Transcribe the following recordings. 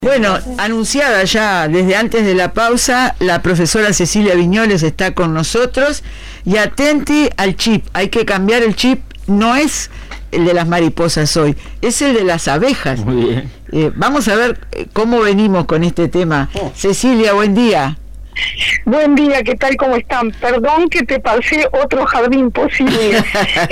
Bueno, anunciada ya desde antes de la pausa, la profesora Cecilia Viñoles está con nosotros y atenti al chip, hay que cambiar el chip, no es el de las mariposas hoy, es el de las abejas. Muy bien. Vamos a ver cómo venimos con este tema. Cecilia, buen día. Buen día, ¿qué tal? ¿Cómo están? Perdón que te pasé otro jardín posible.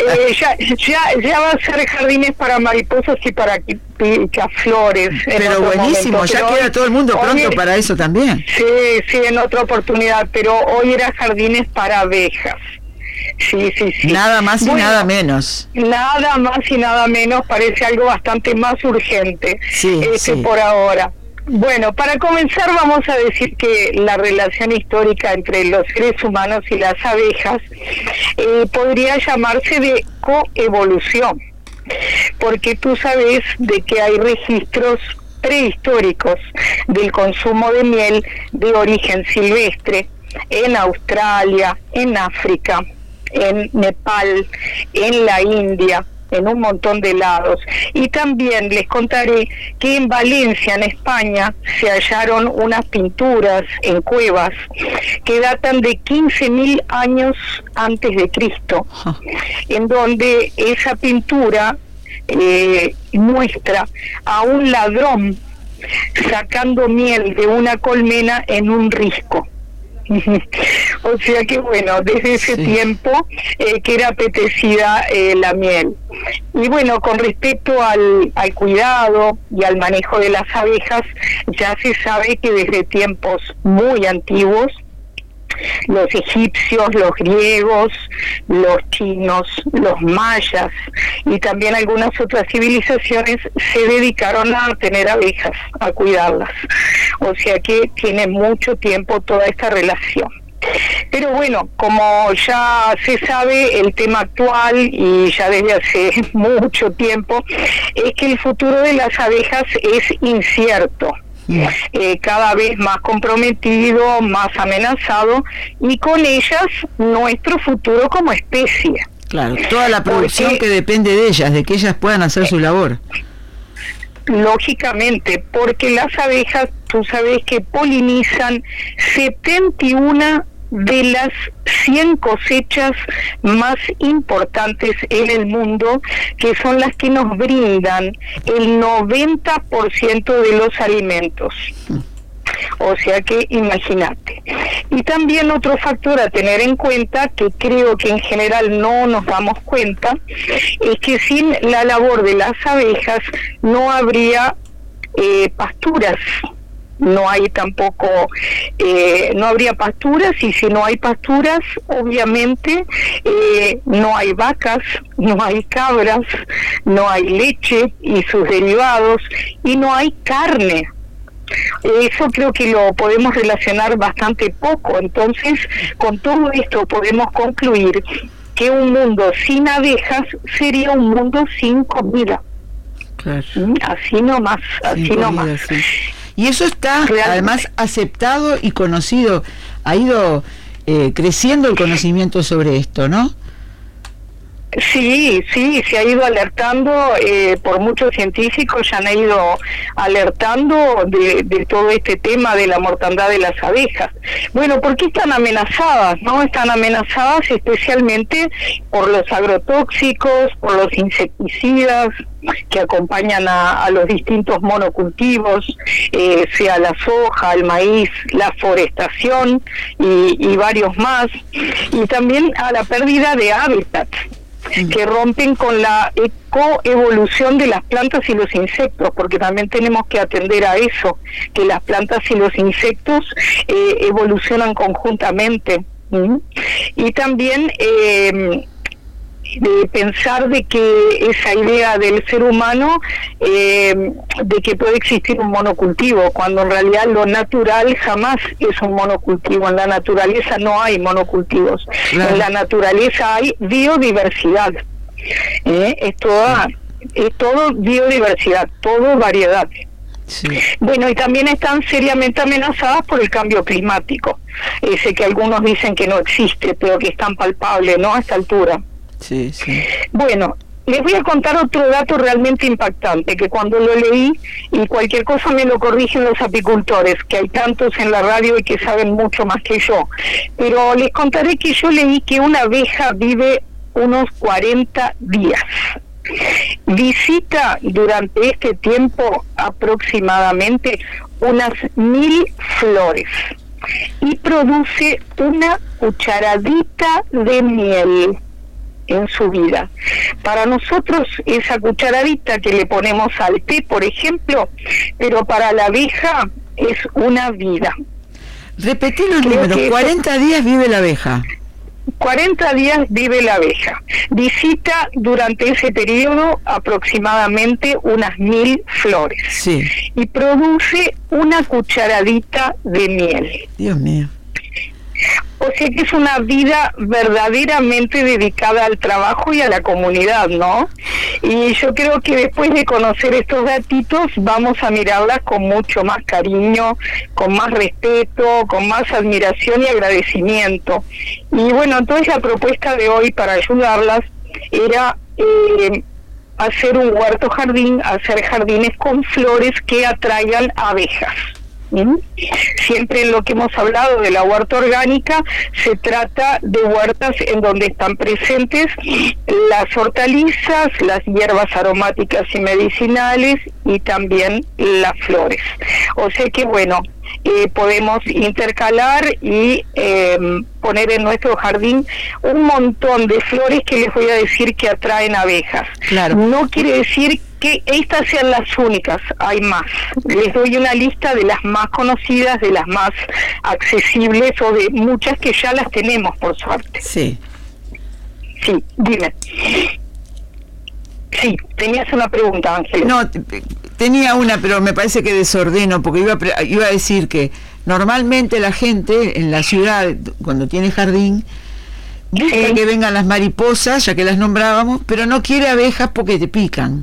Ya va a ser jardines para mariposas y para picaflores. Pero buenísimo, momento. Ya queda todo el mundo pronto para eso también. Sí, en otra oportunidad, pero hoy era jardines para abejas. Sí. Nada más y nada menos. Nada más y nada menos, parece algo bastante más urgente sí. Por ahora. Bueno, para comenzar vamos a decir que la relación histórica entre los seres humanos y las abejas podría llamarse de coevolución, porque tú sabes de que hay registros prehistóricos del consumo de miel de origen silvestre en Australia, en África, en Nepal, en la India, en un montón de lados. Y también les contaré que en Valencia, en España, se hallaron unas pinturas en cuevas que datan de 15.000 años antes de Cristo, en donde esa pintura muestra a un ladrón sacando miel de una colmena en un risco. O sea que bueno, desde ese tiempo que era apetecida la miel. Y bueno, con respecto al cuidado y al manejo de las abejas, ya se sabe que desde tiempos muy antiguos, los egipcios, los griegos, los chinos, los mayas y también algunas otras civilizaciones se dedicaron a tener abejas, a cuidarlas. O sea que tiene mucho tiempo toda esta relación. Pero bueno, como ya se sabe, el tema actual y ya desde hace mucho tiempo es que el futuro de las abejas es incierto. Cada vez más comprometido, más amenazado, y con ellas nuestro futuro como especie. Claro, toda la producción que depende de ellas, de que ellas puedan hacer su labor. Lógicamente, porque las abejas, tú sabes que polinizan 71 de las 100 cosechas más importantes en el mundo, que son las que nos brindan el 90% de los alimentos. O sea que imagínate. Y también otro factor a tener en cuenta, que creo que en general no nos damos cuenta, es que sin la labor de las abejas no habría pasturas. No hay tampoco, no habría pasturas, y si no hay pasturas, obviamente no hay vacas, no hay cabras, no hay leche y sus derivados, y no hay carne. Eso creo que lo podemos relacionar bastante poco. Entonces, con todo esto podemos concluir que un mundo sin abejas sería un mundo sin comida. Claro. Así nomás, así nomás. Sí. Y eso está además aceptado y conocido. Ha ido creciendo el conocimiento sobre esto, ¿no? Sí, se ha ido alertando, por muchos científicos ya han ido alertando de todo este tema de la mortandad de las abejas. Bueno, ¿por qué están amenazadas? ¿No? Están amenazadas especialmente por los agrotóxicos, por los insecticidas que acompañan a los distintos monocultivos, sea la soja, el maíz, la forestación y varios más, y también a la pérdida de hábitat, que rompen con la coevolución de las plantas y los insectos, porque también tenemos que atender a eso, que las plantas y los insectos evolucionan conjuntamente. Y también de pensar de que esa idea del ser humano de que puede existir un monocultivo, cuando en realidad lo natural jamás es un monocultivo. En la naturaleza no hay monocultivos. Claro. En la naturaleza hay biodiversidad. Es todo biodiversidad, todo variedad. Sí. Bueno, y también están seriamente amenazadas por el cambio climático, ese que algunos dicen que no existe, pero que es tan palpable, ¿no?, a esta altura. Sí. Bueno, les voy a contar otro dato realmente impactante, que cuando lo leí, y cualquier cosa me lo corrigen los apicultores, que hay tantos en la radio y que saben mucho más que yo, pero les contaré que yo leí que una abeja vive unos 40 días. Visita durante este tiempo aproximadamente unas 1000 flores y produce una cucharadita de miel en su vida. Para nosotros esa cucharadita que le ponemos al té, por ejemplo, pero para la abeja es una vida. Repetí los números, 40 días vive la abeja. 40 días vive la abeja. Visita durante ese periodo aproximadamente unas 1000 flores. Sí. Y produce una cucharadita de miel. Dios mío. O sea que es una vida verdaderamente dedicada al trabajo y a la comunidad, ¿no? Y yo creo que después de conocer estos gatitos vamos a mirarlas con mucho más cariño, con más respeto, con más admiración y agradecimiento. Y bueno, entonces la propuesta de hoy para ayudarlas era hacer un huerto jardín, hacer jardines con flores que atraigan abejas. Siempre en lo que hemos hablado de la huerta orgánica se trata de huertas en donde están presentes las hortalizas, las hierbas aromáticas y medicinales y también las flores. O sea que bueno, podemos intercalar y poner en nuestro jardín un montón de flores que les voy a decir que atraen abejas. Claro. No quiere decir que estas sean las únicas, hay más. Les doy una lista de las más conocidas, de las más accesibles o de muchas que ya las tenemos, por suerte. Sí. Sí, dime. Sí, tenías una pregunta, Ángel. No, tenía una, pero me parece que desordeno, porque iba a decir que normalmente la gente en la ciudad, cuando tiene jardín, busca que vengan las mariposas, ya que las nombrábamos, pero no quiere abejas porque te pican.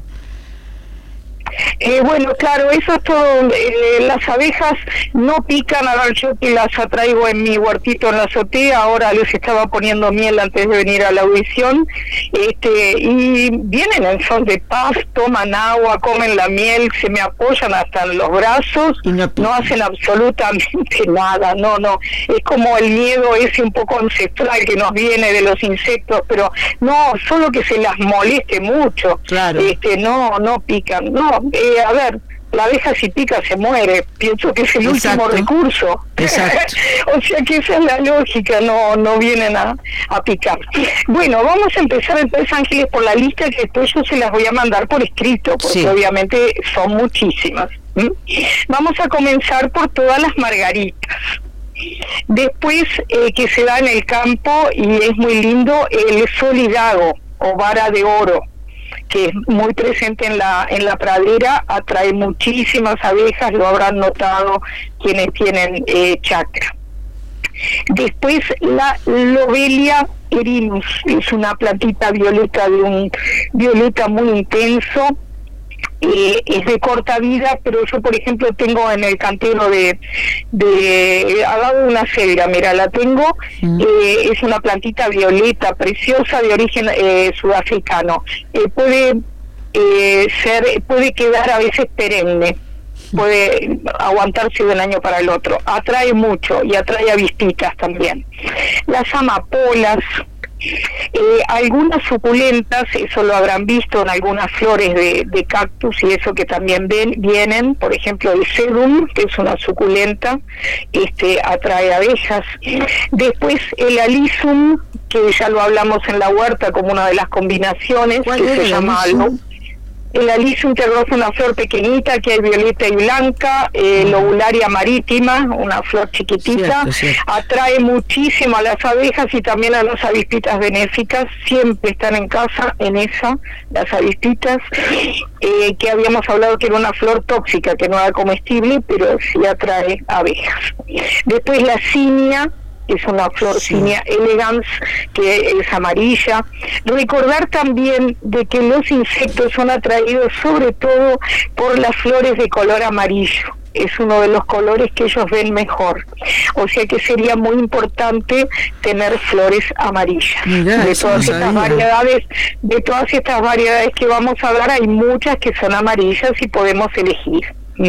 Bueno, claro, eso es todo. Las abejas no pican. A ver, yo que las atraigo en mi huertito en la azotea, ahora les estaba poniendo miel antes de venir a la audición, y vienen en son de paz, toman agua, comen la miel, se me apoyan hasta en los brazos, y no hacen absolutamente nada. No, es como el miedo ese un poco ancestral que nos viene de los insectos, pero no, solo que se las moleste mucho. Claro. No pican, no. A ver, la abeja si pica se muere, pienso que es el último recurso. Exacto. O sea que esa es la lógica, no vienen a picar. Bueno, vamos a empezar entonces, Ángeles, por la lista que después yo se las voy a mandar por escrito, porque obviamente son muchísimas. Vamos a comenzar por todas las margaritas. Después, que se da en el campo y es muy lindo, el solidago o vara de oro, que es muy presente en la pradera, atrae muchísimas abejas, lo habrán notado quienes tienen chacra. Después la Lobelia erinus, es una plantita violeta de un violeta muy intenso, es de corta vida, pero yo por ejemplo tengo en el cantero al lado de una cedra, mira, la tengo, es una plantita violeta preciosa de origen sudafricano, puede quedar a veces perenne, puede aguantarse de un año para el otro, atrae mucho y atrae avispitas también. Las amapolas, algunas suculentas, eso lo habrán visto en algunas flores de cactus y eso que también vienen, por ejemplo el sedum, que es una suculenta, atrae abejas. Después el alisum, que ya lo hablamos en la huerta como una de las combinaciones, que se llama algo. El alisum terrosa es una flor pequeñita que hay violeta y blanca, lobularia marítima, una flor chiquitita, cierto. Atrae muchísimo a las abejas y también a las avispitas benéficas, siempre están en casa en esa, las avispitas, que habíamos hablado que era una flor tóxica, que no era comestible, pero sí atrae abejas. Después la cinia, es una flor Cinia elegans, que es amarilla. Recordar también de que los insectos son atraídos sobre todo por las flores de color amarillo. es uno de los colores que ellos ven mejor. O sea que sería muy importante tener flores amarillas. Mirá, de todas estas variedades que vamos a hablar, hay muchas que son amarillas y podemos elegir.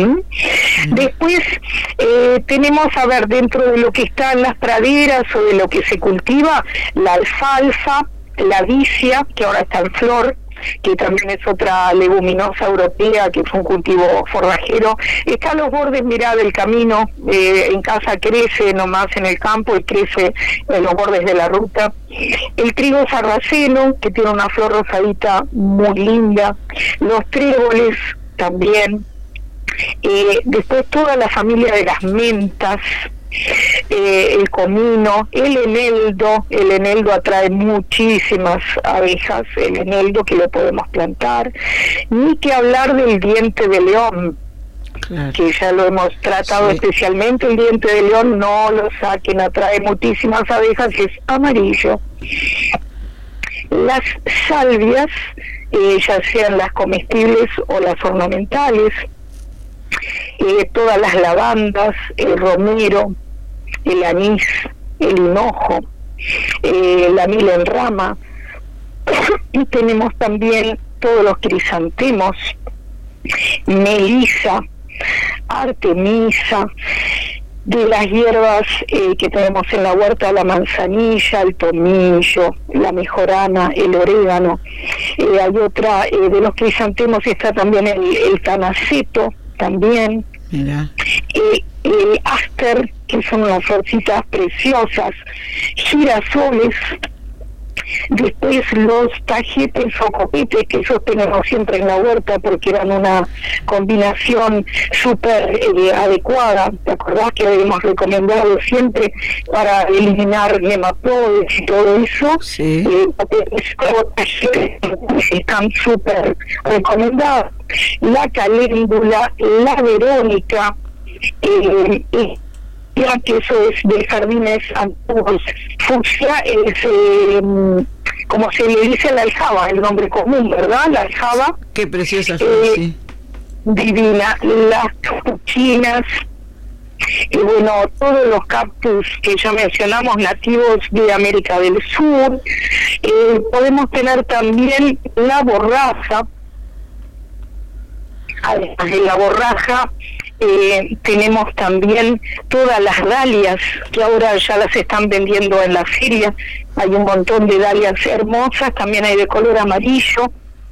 Después tenemos, a ver, dentro de lo que está en las praderas o de lo que se cultiva, la alfalfa, la vicia, que ahora está en flor, que también es otra leguminosa europea, que es un cultivo forrajero. Está a los bordes, mirá, del camino, en casa crece nomás en el campo y crece en los bordes de la ruta. El trigo sarraceno, que tiene una flor rosadita muy linda. Los tréboles también. Después toda la familia de las mentas, el comino, el eneldo atrae muchísimas abejas, el eneldo que lo podemos plantar, ni que hablar del diente de león, claro, que ya lo hemos tratado especialmente. El diente de león no lo saquen, atrae muchísimas abejas y es amarillo. Las salvias, ya sean las comestibles o las ornamentales, todas las lavandas, el romero, el anís, el hinojo, la mila en rama. Y tenemos también todos los crisantemos, melisa, artemisa. De las hierbas que tenemos en la huerta, la manzanilla, el tomillo, la mejorana, el orégano. Hay otra, de los crisantemos está también el tanaceto, también. Mira. El aster, que son unas florcitas preciosas, girasoles. Después los tajetes o copetes, que esos tenemos siempre en la huerta porque eran una combinación súper adecuada. ¿Te acordás que habíamos recomendado siempre para eliminar nematodes y todo eso? Sí. Están súper recomendados. La caléndula, la verónica, ya que eso es de jardines antiguos. Fucsia es, como se le dice, la aljaba, el nombre común, ¿verdad? La aljaba. Qué preciosa flor, sí. Divina. Las capuchinas, y bueno, todos los cactus que ya mencionamos, nativos de América del Sur. Podemos tener también la borraja. Además de la borraja, tenemos también todas las dalias, que ahora ya las están vendiendo en la feria. Hay un montón de dalias hermosas, también hay de color amarillo.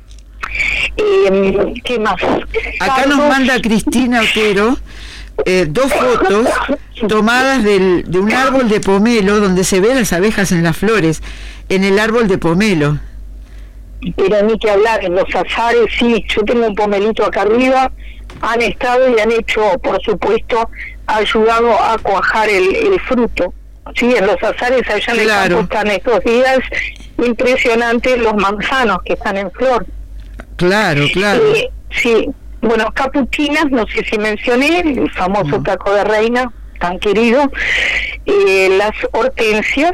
¿Qué más? Acá nos manda Cristina Otero 2 fotos tomadas de un árbol de pomelo, donde se ven las abejas en las flores, en el árbol de pomelo. Pero ni que hablar, en los azares, sí, yo tengo un pomelito acá arriba, han estado y han hecho, por supuesto, ayudado a cuajar el fruto. Sí, en los azares allá en el campo están estos días impresionantes los manzanos que están en flor. Claro. Sí, bueno, capuchinas, no sé si mencioné, el famoso taco de reina, tan querido. Las hortensias.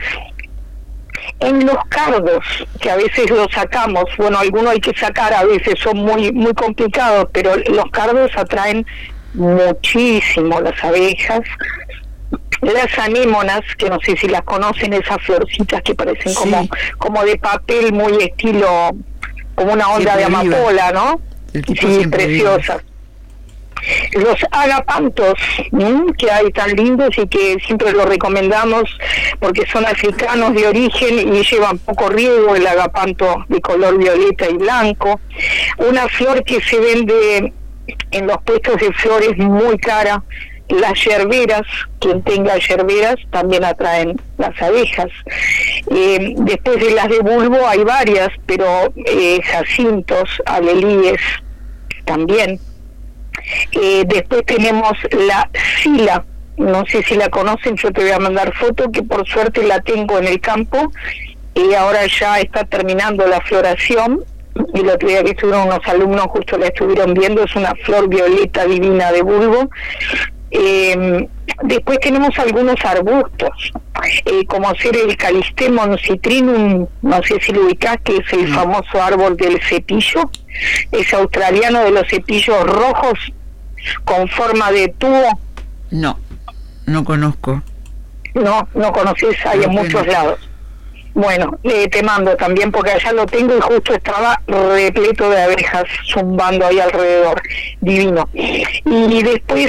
En los cardos, que a veces los sacamos, bueno, algunos hay que sacar, a veces son muy complicados, pero los cardos atraen muchísimo las abejas. Las anémonas, que no sé si las conocen, esas florcitas que parecen como de papel, muy estilo, como una onda de amapola, ¿no? Sí, preciosas. Los agapantos, que hay tan lindos y que siempre los recomendamos porque son africanos de origen y llevan poco riego, el agapanto de color violeta y blanco. Una flor que se vende en los puestos de flores muy cara. Las yerberas, quien tenga yerberas también atraen las abejas. Después de las de bulbo hay varias, pero jacintos, alelíes también. Después tenemos la sila, no sé si la conocen, yo te voy a mandar foto, que por suerte la tengo en el campo y ahora ya está terminando la floración. Y el otro día que estuvieron unos alumnos justo la estuvieron viendo, es una flor violeta divina de bulbo. Después tenemos algunos arbustos, como ser el Calistemon citrinum, no sé si lo ubicás, que es el famoso árbol del cepillo, es australiano, de los cepillos rojos, con forma de tubo? No, no conozco. No conoces, hay en muchos lados. Bueno, te mando también porque allá lo tengo y justo estaba repleto de abejas zumbando ahí alrededor, divino. Y después,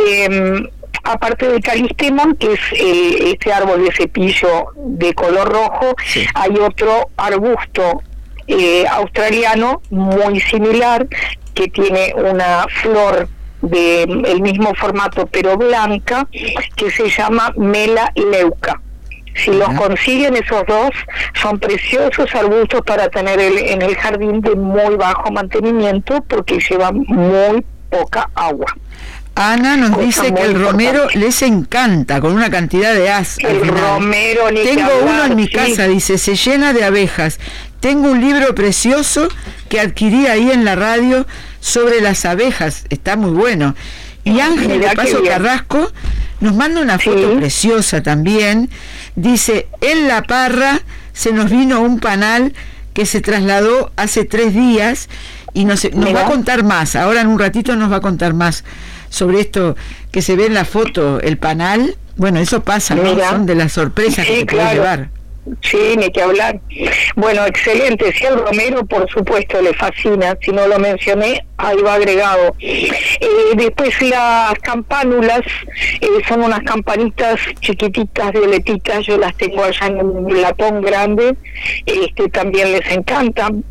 aparte del Callistemon, que es este árbol de cepillo de color rojo, sí, hay otro arbusto australiano muy similar que tiene una flor de el mismo formato pero blanca, que se llama Melaleuca. Si los consiguen, esos dos son preciosos arbustos para tener en el jardín de muy bajo mantenimiento porque llevan muy poca agua. Ana nos dice que el romero les encanta, con una cantidad de el romero, ni tengo hablar, uno en mi casa, dice, se llena de abejas. Tengo un libro precioso que adquirí ahí en la radio sobre las abejas, está muy bueno. Y Ángel de Paso Carrasco nos manda una foto preciosa también. Dice, en La Parra se nos vino un panal que se trasladó hace 3 días y nos va a contar más. Ahora en un ratito nos va a contar más sobre esto que se ve en la foto, el panal. Bueno, eso pasa, ¿no? Son de las sorpresas que se puede llevar. Sí, ni que hablar. Bueno, excelente. Si al romero, por supuesto, le fascina. Si no lo mencioné, ahí va agregado. Después las campánulas, son unas campanitas chiquititas, violetitas. Yo las tengo allá en un latón grande. También les encantan.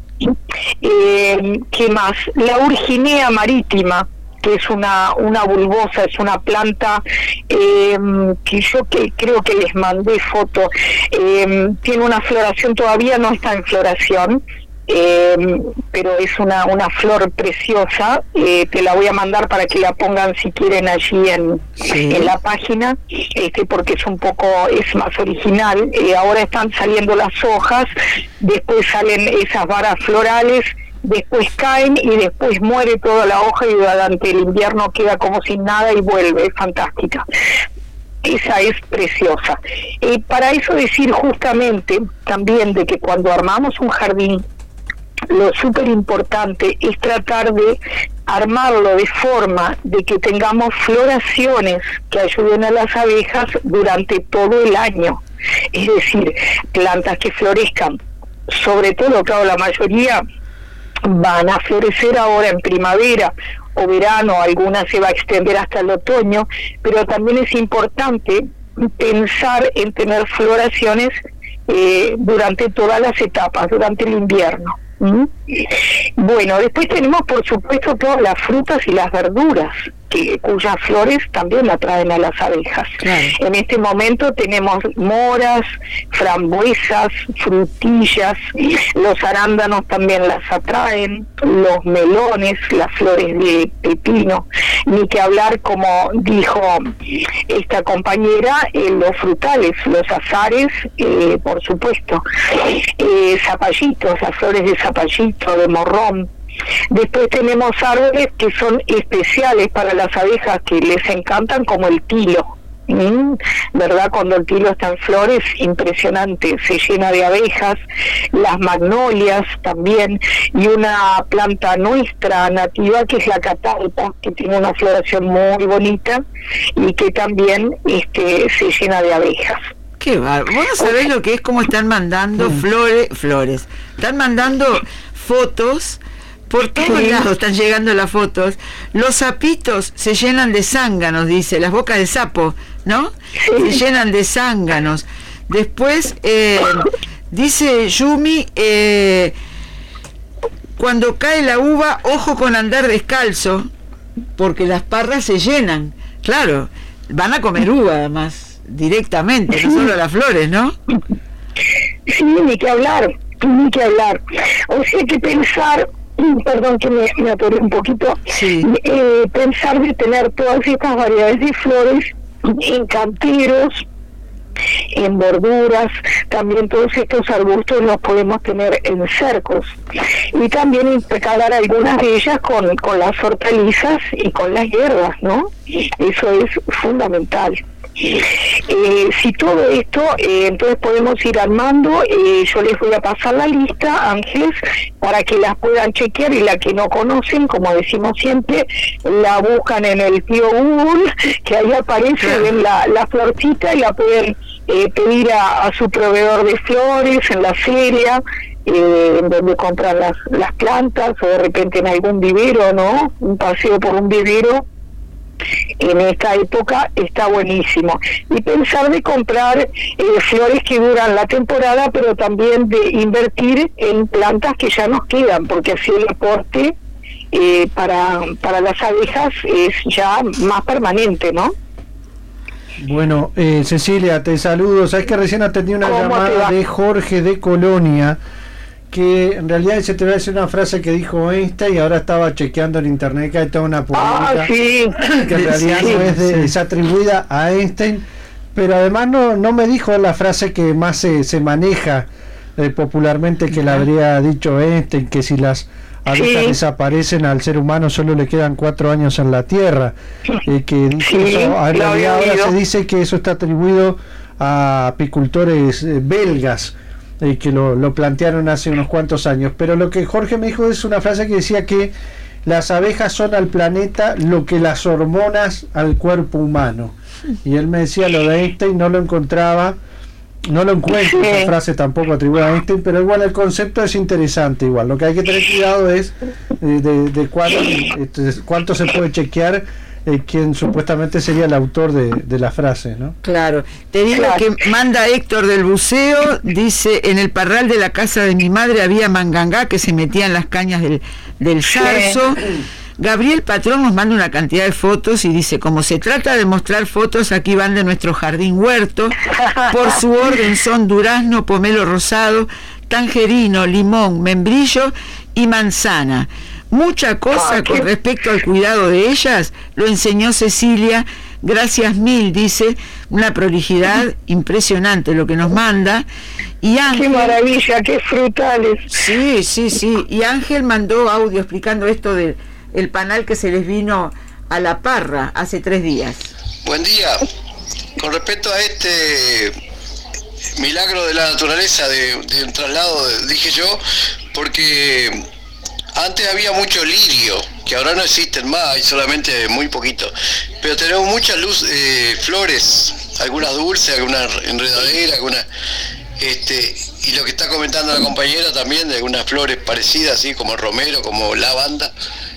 ¿Qué más? La urginea marítima, que es una bulbosa, es una planta que yo creo que les mandé foto, tiene una floración, todavía no está en floración, pero es una flor preciosa, te la voy a mandar para que la pongan si quieren allí en la página, porque es más original. Ahora están saliendo las hojas, después salen esas varas florales, después caen y después muere toda la hoja y durante el invierno queda como sin nada y vuelve, es fantástica. Esa es preciosa. Para eso decir justamente también de que cuando armamos un jardín, lo súper importante es tratar de armarlo de forma de que tengamos floraciones que ayuden a las abejas durante todo el año. Es decir, plantas que florezcan, sobre todo, claro, la mayoría van a florecer ahora en primavera o verano, algunas se va a extender hasta el otoño, pero también es importante pensar en tener floraciones durante todas las etapas, durante el invierno. Bueno, después tenemos por supuesto todas las frutas y las verduras, cuyas flores también atraen a las abejas. Claro. En este momento tenemos moras, frambuesas, frutillas, los arándanos también las atraen, los melones, las flores de pepino, ni que hablar, como dijo esta compañera, los frutales, los azares, por supuesto, zapallitos, las flores de zapallito, de morrón. Después tenemos árboles que son especiales para las abejas, que les encantan, como el tilo, ¿verdad? Cuando el tilo está en flores, impresionante, se llena de abejas. Las magnolias también, y una planta nuestra nativa que es la catalpa, que tiene una floración muy bonita y que también se llena de abejas. Qué bárbaro. Vos no sabés lo que es, cómo están mandando flores, están mandando fotos. Por todos lados están llegando las fotos. Los sapitos se llenan de zánganos, dice, las bocas de sapo, ¿no? Se llenan de zánganos. Después, dice Yumi, cuando cae la uva, ojo con andar descalzo, porque las parras se llenan. Claro, van a comer uva además, directamente, no solo las flores, ¿no? Sí, ni que hablar. O sea, hay que pensar... Perdón que me atoré un poquito. Pensar de tener todas estas variedades de flores en canteros, en borduras, también todos estos arbustos los podemos tener en cercos, y también intercalar algunas de ellas con las hortalizas y con las hierbas, ¿no? Eso es fundamental. Si todo esto, entonces podemos ir armando. Yo les voy a pasar la lista, Ángeles, para que las puedan chequear, y la que no conocen, como decimos siempre, la buscan en el tío Google, que ahí aparece, ven la florcita y la pueden pedir a su proveedor de flores en la feria, en donde compran las plantas, o de repente en algún vivero, ¿no? Un paseo por un vivero en esta época está buenísimo. Y pensar de comprar flores que duran la temporada, pero también de invertir en plantas que ya nos quedan, porque así el aporte para las abejas es ya más permanente, ¿no? Bueno, Cecilia, te saludo. Sabes que recién atendí una llamada de Jorge de Colonia, que en realidad se te va a decir una frase que dijo Einstein, y ahora estaba chequeando en internet que hay toda una polémica que en realidad no es atribuida a Einstein, pero además no me dijo la frase que más se maneja popularmente, que la habría dicho Einstein, que si las abejas desaparecen, al ser humano solo le quedan 4 años en la Tierra, que dice eso. En realidad ahora se dice que eso está atribuido a apicultores belgas, que lo plantearon hace unos cuantos años. Pero lo que Jorge me dijo es una frase que decía que las abejas son al planeta lo que las hormonas al cuerpo humano, y él me decía lo de Einstein, no lo encuentro esa frase tampoco atribuida a Einstein, pero igual el concepto es interesante. Igual lo que hay que tener cuidado es de cuánto se puede chequear quien supuestamente sería el autor de la frase, ¿no? Claro. Te digo que manda Héctor del Buceo, dice: en el parral de la casa de mi madre había mangangá que se metía en las cañas del zarzo. Gabriel Patrón nos manda una cantidad de fotos y dice: como se trata de mostrar fotos, aquí van de nuestro jardín huerto. Por su orden son durazno, pomelo rosado, tangerino, limón, membrillo y manzana. Mucha cosa con respecto al cuidado de ellas lo enseñó Cecilia. Gracias mil, dice. Una prolijidad impresionante lo que nos manda. Y Ángel, qué maravilla, qué frutales. Sí. Y Ángel mandó audio explicando esto del panal que se les vino a la parra hace 3 días. Buen día. Con respecto a este milagro de la naturaleza de un traslado, dije yo, porque antes había mucho lirio, que ahora no existen más, hay solamente muy poquito, pero tenemos muchas flores, algunas dulces, algunas enredaderas, algunas, y lo que está comentando la compañera también, de algunas flores parecidas, así como romero, como lavanda,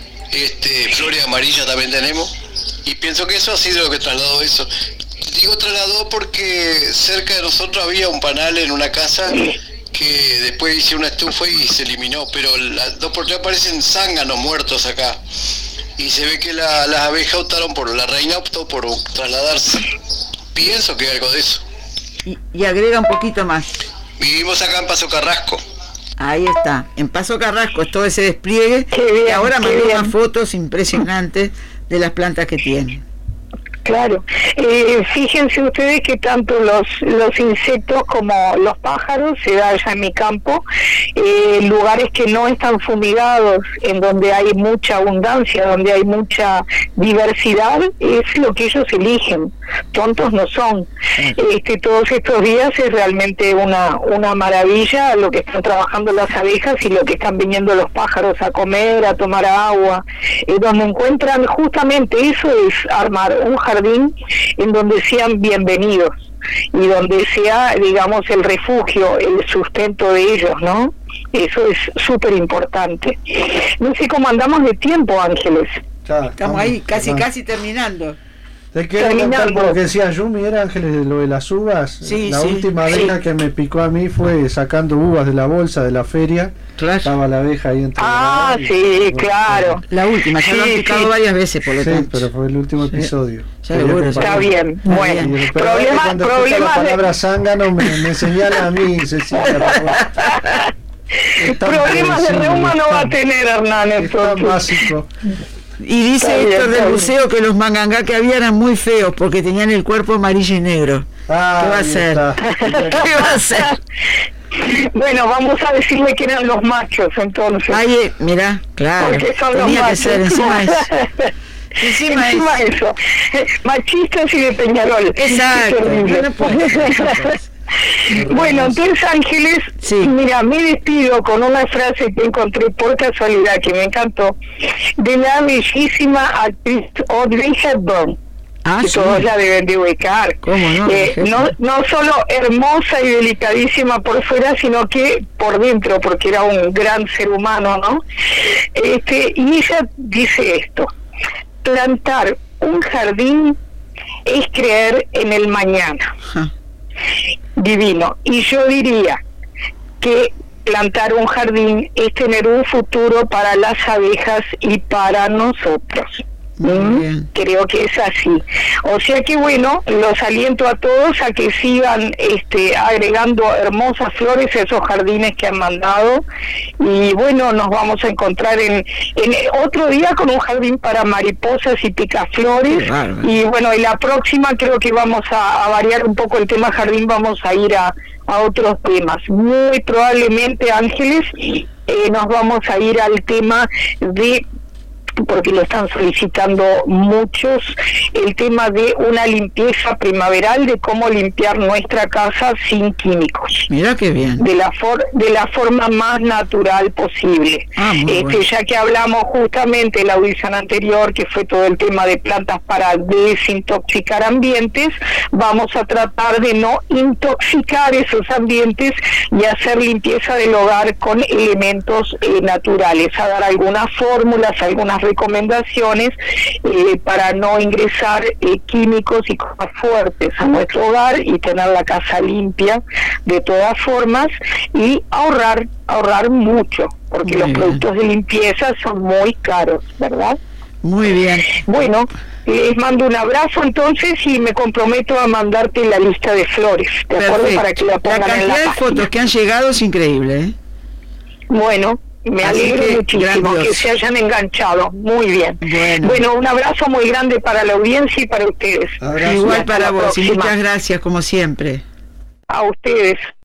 flores amarillas también tenemos, y pienso que eso ha sido lo que trasladó eso. Digo trasladó porque cerca de nosotros había un panal en una casa que después hice una estufa y se eliminó, pero 2 por 3 aparecen zánganos muertos acá, y se ve que las abejas la reina optó por trasladarse. Pienso que hay algo de eso. Y agrega un poquito más. Vivimos acá en Paso Carrasco. Ahí está, en Paso Carrasco es todo ese despliegue, y ahora mandó unas fotos impresionantes de las plantas que tienen. Claro, fíjense ustedes que tanto los insectos como los pájaros se da allá en mi campo, lugares que no están fumigados, en donde hay mucha abundancia, donde hay mucha diversidad, es lo que ellos eligen, tontos no son. Todos estos días es realmente una maravilla lo que están trabajando las abejas y lo que están viniendo los pájaros a comer, a tomar agua, donde encuentran justamente eso, es armar un jardín en donde sean bienvenidos y donde sea, digamos, el refugio, el sustento de ellos, ¿no? Eso es súper importante. No sé cómo andamos de tiempo, Ángeles. Estamos ahí casi terminando. Te quiero contar por lo que decía Yumi, era Ángeles, de lo de las uvas. La última abeja que me picó a mí fue sacando uvas de la bolsa de la feria. Claro. Estaba la abeja ahí entre claro. La última, ya lo han picado varias veces, por lo tanto. Sí, pero fue el último episodio. Está bien, bueno. Cuando escucha la palabra zángano me señala a mí, Cecilia. Problemas de reuma no va a tener, Hernán, entonces. Básico. Y dice Héctor del Buceo que los mangangá que había eran muy feos porque tenían el cuerpo amarillo y negro. ¿Qué va a hacer? ¿Qué va a hacer? Bueno, vamos a decirle que eran los machos entonces. Mirá, claro. Porque son tenía los que ser, machos. encima Encima eso. Machistas y de Peñarol. Exacto. Bueno, entonces Ángeles, sí. Mira, me despido con una frase que encontré por casualidad, que me encantó, de la bellísima actriz Audrey Hepburn. Que Sí. todos la deben de ubicar. ¿Cómo no? No solo hermosa y delicadísima por fuera, sino que por dentro, porque era un gran ser humano, ¿no? Y ella dice esto: plantar un jardín es creer en el mañana. Divino. Y yo diría que plantar un jardín es tener un futuro para las abejas y para nosotros. Creo que es así. O sea que bueno, los aliento a todos a que sigan agregando hermosas flores a esos jardines que han mandado, y bueno, nos vamos a encontrar en otro día con un jardín para mariposas y picaflores, y bueno, en la próxima creo que vamos a variar un poco el tema jardín, vamos a ir a otros temas. Muy probablemente, Ángeles, nos vamos a ir al tema de, porque lo están solicitando muchos, el tema de una limpieza primaveral, de cómo limpiar nuestra casa sin químicos. Mira qué bien. De la forma más natural posible. Bueno. Ya que hablamos justamente en la audición anterior, que fue todo el tema de plantas para desintoxicar ambientes, vamos a tratar de no intoxicar esos ambientes y hacer limpieza del hogar con elementos naturales, a dar algunas fórmulas, algunas recomendaciones para no ingresar químicos y cosas fuertes a nuestro hogar y tener la casa limpia de todas formas, y ahorrar mucho, porque los productos de limpieza son muy caros, ¿verdad? Muy bien. Bueno, les mando un abrazo entonces y me comprometo a mandarte la lista de flores, ¿de acuerdo? Para que la pongan en la página. La cantidad de fotos que han llegado es increíble, ¿eh? Bueno, me alegro muchísimo que se hayan enganchado. Muy bien. Bueno, un abrazo muy grande para la audiencia y para ustedes. Igual para vos, y muchas gracias como siempre. A ustedes.